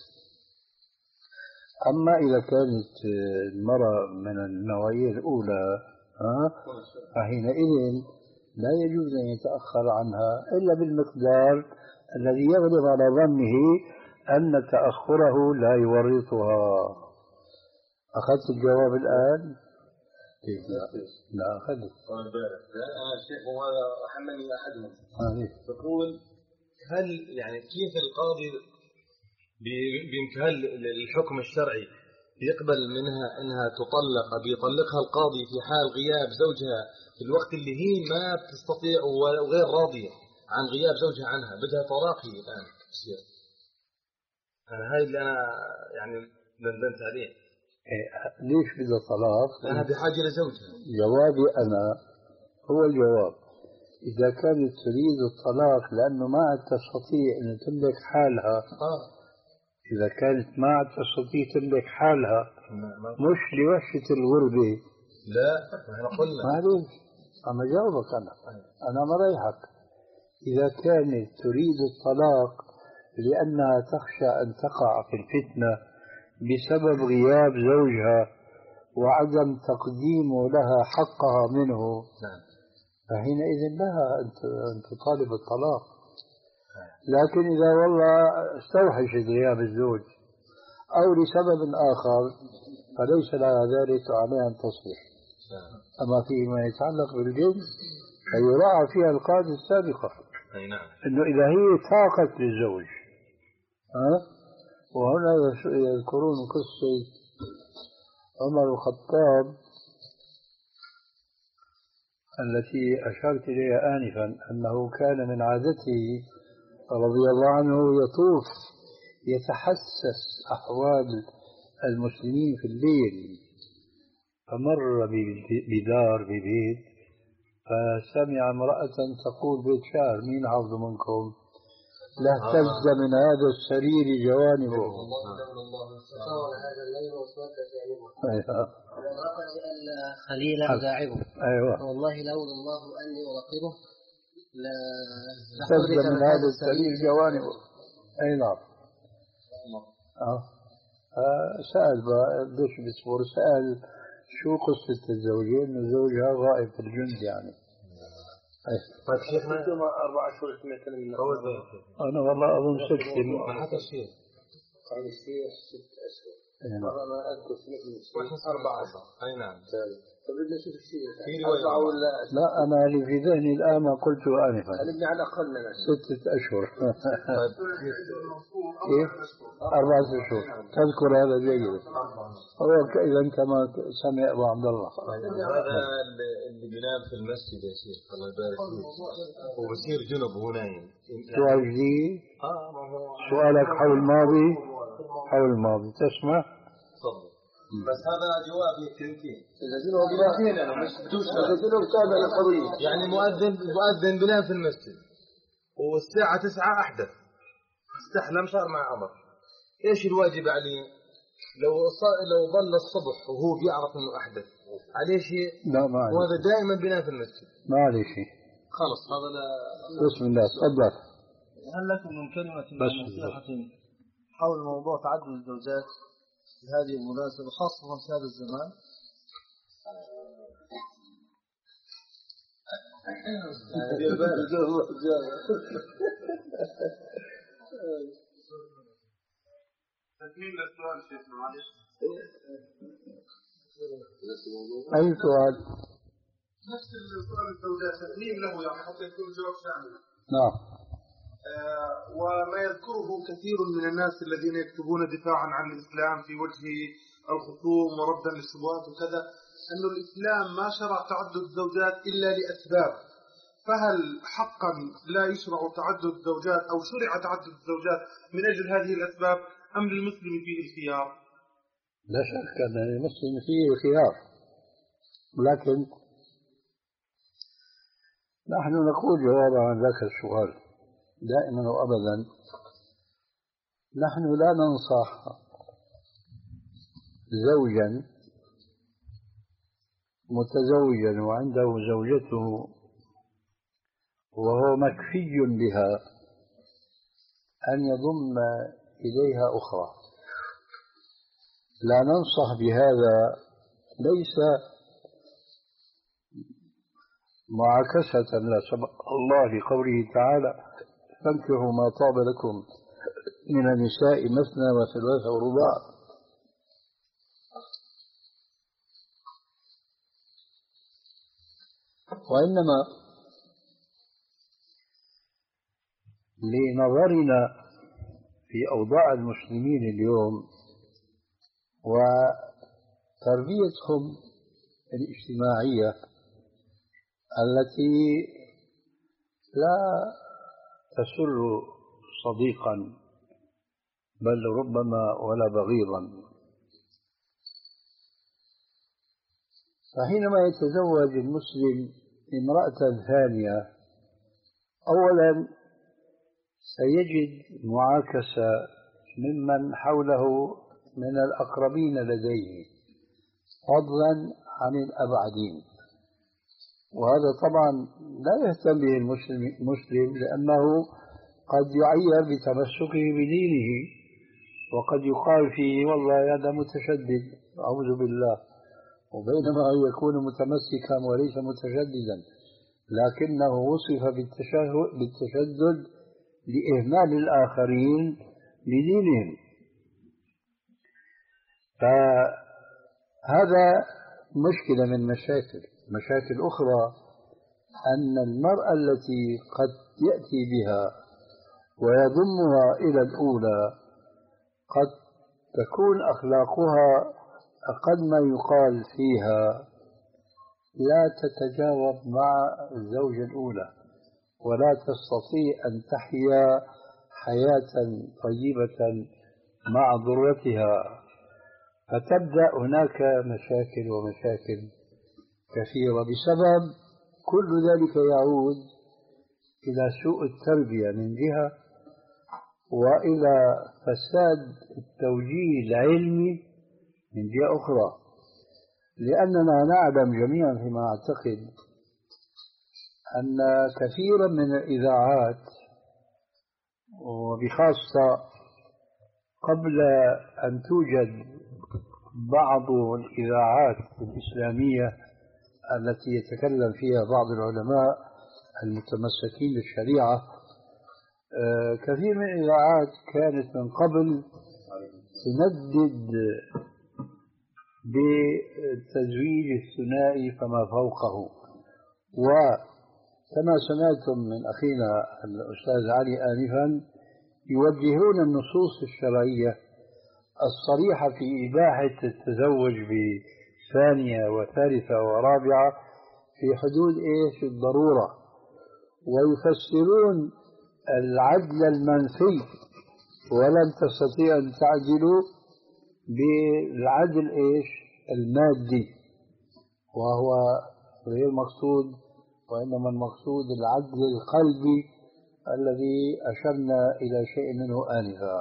أما إذا كانت المرأة من النوعية الأولى فحينئذ لا يجوز أن يتأخر عنها إلا بالمقدار الذي يغلب على ظنه أن تأخره لا يورطها. أخذت الجواب الآن؟ لا لا أخذت. أنا شيخ وهذا حملني أحدهم يقول هل يعني كيف القاضي بامتهال الحكم الشرعي يقبل منها أنها تطلق بيطلقها القاضي في حال غياب زوجها في الوقت اللي هي ما تستطيع وغير راضية عن غياب زوجها عنها، بدها طلاقه الآن تصير. هاي اللي أنا يعني دندنت عليه. ليش بدها طلاق؟ لأنها بحاجة لزوجها. جوابي أنا هو الجواب، إذا كانت تريد الطلاق لأنه ما عاد تستطيع أن تملك حالها آه. إذا كانت ما عاد تستطيع تملك حالها مش لوحشة الغربة. لا احنا قلنا معلوم أما جاوبك أنا أنا مريحك. إذا كانت تريد الطلاق لأنها تخشى أن تقع في الفتنة بسبب غياب زوجها وعدم تقديمه لها حقها منه فحينئذ لها أن تطالب الطلاق. لكن إذا والله استوحشت غياب الزوج أو لسبب آخر فليس لها ذلك عليها أن تصلح. أما فيما يتعلق بالجنس فيراعى فيها القاعدة السابقة أنه إذا هي طاقت للزوج ها؟ وهنا يذكرون قصة عمر الخطاب التي أشرت إليها آنفا أنه كان من عادته رضي الله عنه يطوف يتحسس أحوال المسلمين في الليل، فمر بدار ببيت فسمع امرأة تقول بيت شعر مين حافظ منكم لاهتز من هذا السرير جوانبه خليل أداعبه أيوة والله لولا الله أني أراقبه اهتز من هذا السرير جوانبه. أي نعم. أه. سأل ليش بيصبر سأل شو قصة الزوجين إنه زوجها غائب في الجند يعني. طيب شيخنا أربع أشهر سمعت من أنا والله أظن ستة. ما حتى الشيخ قال الشيخ ست أشهر. والله ما أذكر سمعت من الشيخ أربع أشهر. أي نعم. طب بدنا نشوف الشيخ. أربعة ولا لا أنا اللي في ذهني الآن ما قلته آنفا. أنا على الأقل من ستة أشهر. كيف؟ أربعة أشهر. تذكر هذا جيد. هو إذا كما سمع أبو عبد الله. هذا اللي بينام في المسجد يا شيخ الله يبارك فيك وبصير جنب وهو نايم. سؤال جديد. آه ما هو. سؤالك حول الماضي. حول الماضي تسمع؟ تفضل. بس هذا جوابي كلمتين. إذا جنوب بلاهين أنا مش بدوش إذا جنوب تابع للقضية. يعني مؤذن مؤذن بنام في المسجد والساعة تسعة أحدث استحلم صار مع أمر. إيش الواجب عليه؟ لو لو ظل الصبح وهو بيعرف إنه أحدث عليه شيء؟ لا ما عليه. وهذا دائما بنام في المسجد. ما عليه شيء. خلص هذا لا. بسم الله تفضل. هل لكم من كلمة نصيحة حول موضوع تعدد الزوجات في هذه المناسبة خاصة في هذا الزمان؟ أي سؤال؟ نفس سؤال الزوجات تقديم له يعني حتى يكون الجواب شامل. نعم. آه وما يذكره كثير من الناس الذين يكتبون دفاعا عن الإسلام في وجه الخصوم وردا للشبهات وكذا، أن الإسلام ما شرع تعدد الزوجات إلا لأسباب، فهل حقا لا يشرع تعدد الزوجات أو شرع تعدد الزوجات من أجل هذه الأسباب أم للمسلم فيه الخيار؟ لا شك أن المسلم فيه الخيار، لكن نحن نقول جوابا عن ذاك السؤال دائما وأبدا، نحن لا ننصح زوجا متزوجا وعنده زوجته وهو مكفي بها أن يضم إليها أخرى. لا ننصح بهذا، ليس معاكسة الله لقوله تعالى: فانكحوا ما طاب لكم من النساء مثنى وثلاث ورباع. وإنما لنظرنا في أوضاع المسلمين اليوم وتربيتهم الاجتماعية التي لا تسر صديقا بل ربما ولا بغيضا، فحينما يتزوج المسلم امرأة ثانية أولا سيجد معاكسة ممن حوله من الأقربين لديه فضلا عن الأبعدين، وهذا طبعا لا يهتم به المسلم لأنه قد يعير بتمسكه بدينه، وقد يقال فيه والله هذا متشدد أعوذ بالله، وبينما يكون متمسكا وليس متشددا، لكنه وصف بالتشدد لإهمال الآخرين لدينهم. فهذا مشكلة من مشاكل مشاكل أخرى، أن المرأة التي قد يأتي بها ويضمها إلى الأولى قد تكون أخلاقها أقل ما يقال فيها لا تتجاوب مع الزوجة الأولى ولا تستطيع أن تحيا حياة طيبة مع ذريتها، فتبدأ هناك مشاكل ومشاكل كثيرة بسبب كل ذلك يعود إلى سوء التربية من جهة، وإلى فساد التوجيه العلمي من جهة أخرى، لأننا نعلم جميعا فيما أعتقد أن كثيرا من الإذاعات وبخاصة قبل أن توجد بعض الإذاعات الإسلامية التي يتكلم فيها بعض العلماء المتمسكين بالشريعة، كثير من الإذاعات كانت من قبل تندد بالتزويج الثنائي فما فوقه، وكما سمعتم من أخينا الأستاذ علي آنفا يوجهون النصوص الشرعية الصريحة في إباحة التزوج بثانية وثالثة ورابعة في حدود إيش الضرورة، ويفسرون العدل المنفي ولن تستطيع أن تعدلوا بالعدل إيش المادي، وهو غير مقصود، وإنما المقصود العدل القلبي الذي أشرنا إلى شيء منه آنفا.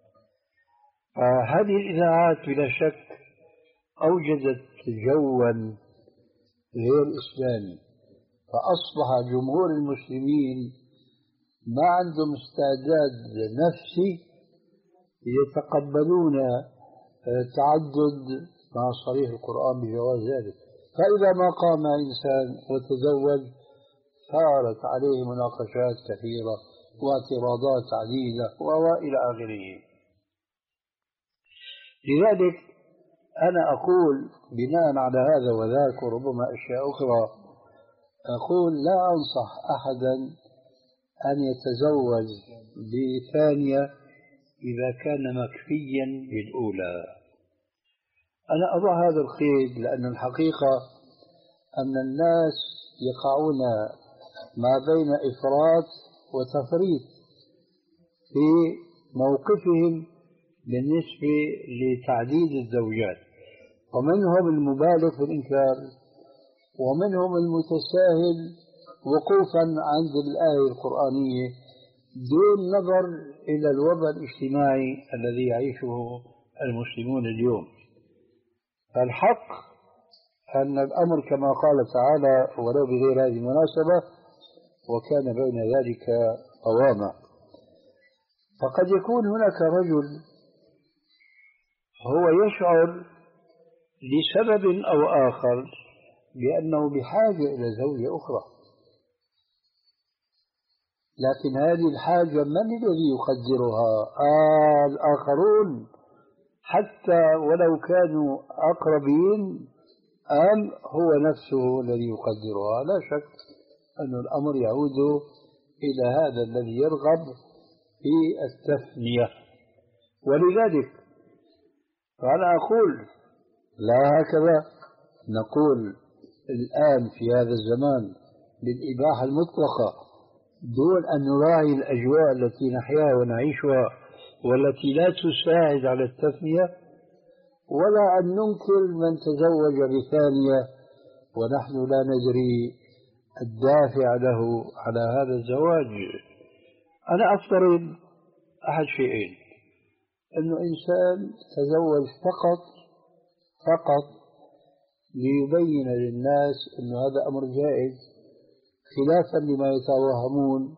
فهذه الإذاعات بلا شك أوجدت جوا غير إسلامي، فأصبح جمهور المسلمين ما عندهم استعداد نفسي يتقبلون تعدد مع صريح القرآن بجواز ذلك، فإذا ما قام إنسان وتزوج صارت عليه مناقشات كثيرة واعتراضات عديدة وإلى آخره. لذلك أنا أقول بناء على هذا وذاك وربما أشياء أخرى أقول لا أنصح أحدا أن يتزوج بثانية إذا كان مكفيا بالأولى. أنا أضع هذا القيد لأن الحقيقة أن الناس يقعون ما بين إفراط وتفريط في موقفهم بالنسبة لتعديد الزوجات، ومنهم المبالغ في الإنكار ومنهم المتساهل وقوفا عند الآية القرآنية دون نظر إلى الوضع الاجتماعي الذي يعيشه المسلمون اليوم. الحق أن الأمر كما قال تعالى ولو بغير هذه المناسبة وكان بين ذلك قواما. فقد يكون هناك رجل هو يشعر لسبب أو آخر بأنه بحاجة إلى زوجة أخرى، لكن هذه الحاجة من الذي يقدرها؟ آه الآخرون حتى ولو كانوا أقربين، أم هو نفسه الذي يقدرها؟ لا شك أن الأمر يعود إلى هذا الذي يرغب في التثنية. ولذلك فأنا أقول لا هكذا نقول الآن في هذا الزمان بالإباحة المطلقة دون أن نراعي الأجواء التي نحياها ونعيشها والتي لا تساعد على التثنية، ولا أن ننكر من تزوج بثانية ونحن لا ندري الدافع له على هذا الزواج. أنا أفترض أحد شيئين: أنه إنسان تزوج فقط فقط ليبين للناس أن هذا أمر جائز خلافا لما يتوهمون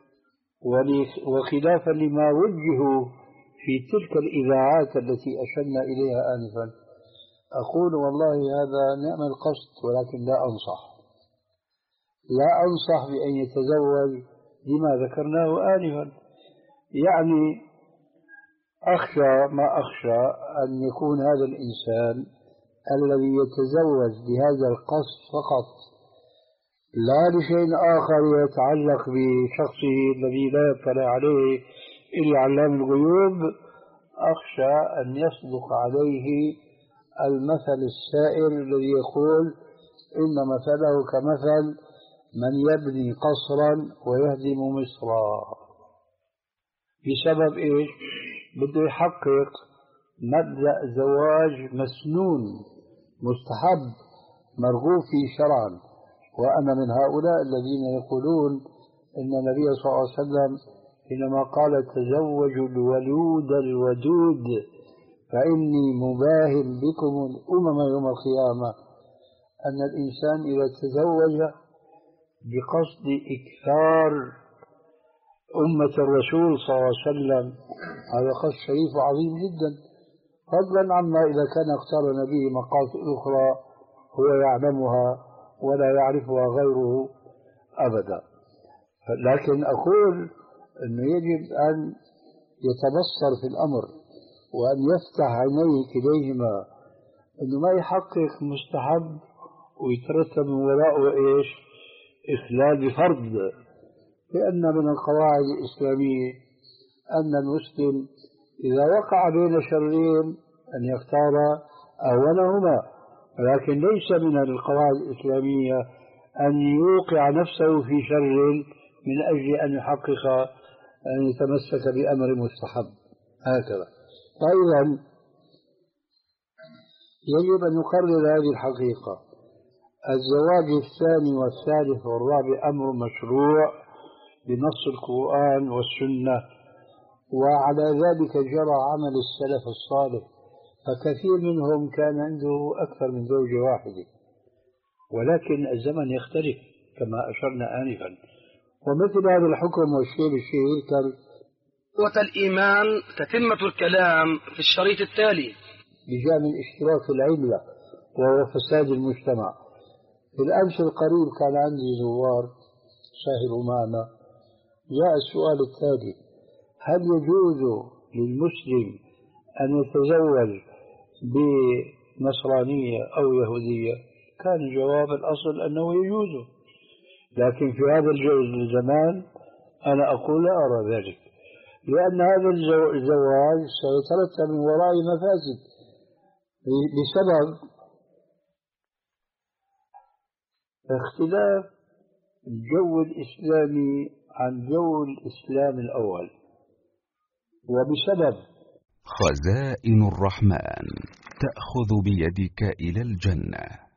وخلافا لما وجهوا في تلك الإذاعات التي أشرنا إليها آنفا. أقول والله هذا نعم القصد، ولكن لا أنصح لا أنصح بأن يتزوج لما ذكرناه آنفا. يعني أخشى ما أخشى أن يكون هذا الإنسان الذي يتزوج بهذا القصد فقط لا لشيء آخر يتعلق بشخصه الذي لا يطلع عليه إلا علام الغيوب، أخشى أن يصدق عليه المثل السائر الذي يقول إن مثله كمثل من يبني قصرا ويهدم مصرا. بسبب إيش؟ بده يحقق مبدأ زواج مسنون مستحب مرغوب فيه شرعا. وأنا من هؤلاء الذين يقولون إن النبي صلى الله عليه وسلم حينما قال تزوجوا الولود الودود فإني مباهل بكم الأمم يوم القيامة، أن الإنسان إذا تزوج بقصد إكثار أمة الرسول صلى الله عليه وسلم هذا قصد شريف وعظيم جدا، فضلا عما إذا كان اقترن به مقاصد أخرى هو يعلمها ولا يعرفها غيره أبدا. لكن أقول أنه يجب أن يتبصر في الأمر وأن يفتح عينيه كليهما، أنه ما يحقق مستحب ويترتب من وراءه إيش؟ إخلال بفرض. لأن من القواعد الإسلامية أن المسلم إذا وقع بين شرين أن يختار أولهما، ولكن ليس من القواعد الإسلامية أن يوقع نفسه في شر من أجل أن يحقق أن يتمسك بأمر مستحب هكذا. فإذا يجب أن نقرر هذه الحقيقة: الزواج الثاني والثالث والرابع أمر مشروع بنص القرآن والسنة، وعلى ذلك جرى عمل السلف الصالح، فكثير منهم كان عنده أكثر من زوجة واحدة، ولكن الزمن يختلف كما أشرنا آنفا. ومثل هذا الحكم والشيء بالشيء قوة الإيمان تتمة الكلام في الشريط التالي بجانب اشتراك العلة وهو فساد المجتمع. في الأمس القريب كان عندي زوار سهروا معنا، جاء السؤال التالي: هل يجوز للمسلم أن يتزوج بنصرانية أو يهودية؟ كان جواب الأصل أنه يجوز، لكن في هذا الزمان أنا أقول لا أرى ذلك، لأن هذا الزواج سيترتب من وراء مفاسد بسبب اختلاف الجو الإسلامي عن جو الإسلام الأول، وبسبب خزائن الرحمن تأخذ بيدك إلى الجنة.